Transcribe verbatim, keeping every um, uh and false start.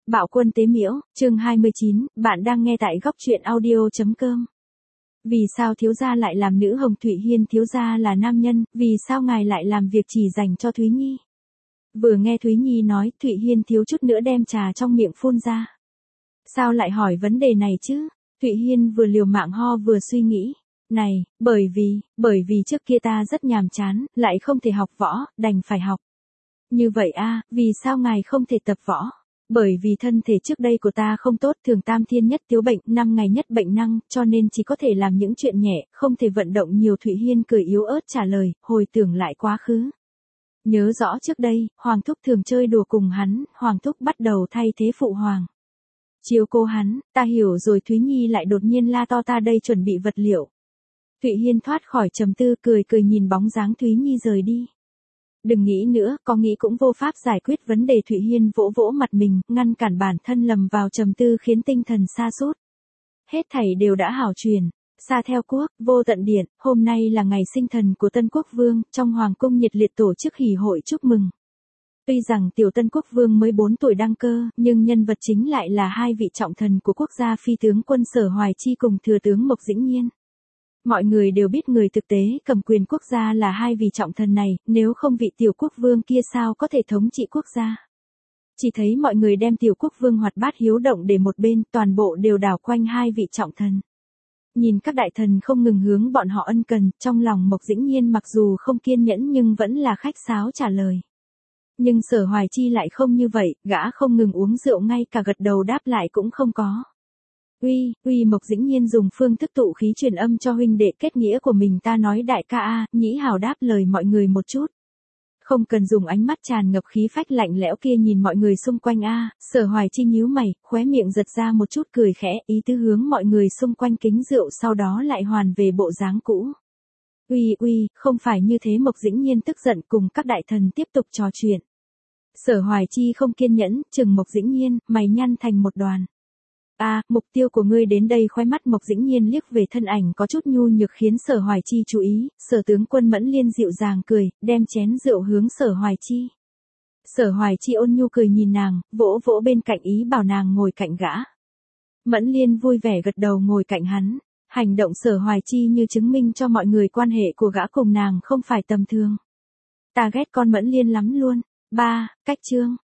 Bạo quân tế miễu, chương hai mươi chín, bạn đang nghe tại góc truyện audio.com. Vì sao thiếu gia lại làm nữ hồng Thụy Hiên thiếu gia là nam nhân, vì sao ngài lại làm việc chỉ dành cho Thúy Nhi? Vừa nghe Thúy Nhi nói, Thụy Hiên thiếu chút nữa đem trà trong miệng phun ra. Sao lại hỏi vấn đề này chứ? Thụy Hiên vừa liều mạng ho vừa suy nghĩ. Này, bởi vì, bởi vì trước kia ta rất nhàm chán, lại không thể học võ, đành phải học. Như vậy a, vì sao ngài không thể tập võ? Bởi vì thân thể trước đây của ta không tốt, thường tam thiên nhất thiếu bệnh, năm ngày nhất bệnh năng, cho nên chỉ có thể làm những chuyện nhẹ, không thể vận động nhiều. Thụy Hiên cười yếu ớt trả lời, hồi tưởng lại quá khứ. Nhớ rõ trước đây, Hoàng Thúc thường chơi đùa cùng hắn, Hoàng Thúc bắt đầu thay thế phụ hoàng. Chiếu cô hắn, ta hiểu rồi. Thúy Nhi lại đột nhiên la to, ta đây chuẩn bị vật liệu. Thụy Hiên thoát khỏi trầm tư, cười cười nhìn bóng dáng Thúy Nhi rời đi. Đừng nghĩ nữa, có nghĩ cũng vô pháp giải quyết vấn đề. Thụy Hiên vỗ vỗ mặt mình, ngăn cản bản thân lầm vào trầm tư khiến tinh thần sa sút. Hết thảy đều đã hảo truyền. Xa theo quốc, vô tận điện, hôm nay là ngày sinh thần của Tân Quốc Vương, trong Hoàng cung nhiệt liệt tổ chức hỉ hội chúc mừng. Tuy rằng tiểu Tân Quốc Vương mới bốn tuổi đăng cơ, nhưng nhân vật chính lại là hai vị trọng thần của quốc gia, phi tướng quân Sở Hoài Chi cùng thừa tướng Mộc Dĩnh Nhiên. Mọi người đều biết người thực tế cầm quyền quốc gia là hai vị trọng thần này, nếu không vị tiểu quốc vương kia sao có thể thống trị quốc gia. Chỉ thấy mọi người đem tiểu quốc vương hoạt bát hiếu động để một bên, toàn bộ đều đảo quanh hai vị trọng thần. Nhìn các đại thần không ngừng hướng bọn họ ân cần, trong lòng Mộc Dĩnh Nhiên mặc dù không kiên nhẫn nhưng vẫn là khách sáo trả lời. Nhưng Sở Hoài Chi lại không như vậy, gã không ngừng uống rượu, ngay cả gật đầu đáp lại cũng không có. Uy, uy Mộc Dĩnh Nhiên dùng phương thức tụ khí truyền âm cho huynh đệ kết nghĩa của mình, ta nói đại ca a, Nhĩ Hào đáp lời mọi người một chút. Không cần dùng ánh mắt tràn ngập khí phách lạnh lẽo kia nhìn mọi người xung quanh a. Sở Hoài Chi nhíu mày, khóe miệng giật ra một chút cười khẽ, ý tứ hướng mọi người xung quanh kính rượu, sau đó lại hoàn về bộ dáng cũ. Uy uy, không phải như thế. Mộc Dĩnh Nhiên tức giận cùng các đại thần tiếp tục trò chuyện. Sở Hoài Chi không kiên nhẫn, chừng Mộc Dĩnh Nhiên, mày nhăn thành một đoàn. A, à, mục tiêu của ngươi đến đây. Khóe mắt Mộc Dĩnh Nhiên liếc về thân ảnh có chút nhu nhược khiến Sở Hoài Chi chú ý. Sở tướng quân Mẫn Liên dịu dàng cười, đem chén rượu hướng Sở Hoài Chi. Sở Hoài Chi ôn nhu cười nhìn nàng, vỗ vỗ bên cạnh ý bảo nàng ngồi cạnh gã. Mẫn Liên vui vẻ gật đầu ngồi cạnh hắn. Hành động Sở Hoài Chi như chứng minh cho mọi người quan hệ của gã cùng nàng không phải tầm thường. Ta ghét con Mẫn Liên lắm luôn. Ba, cách chương.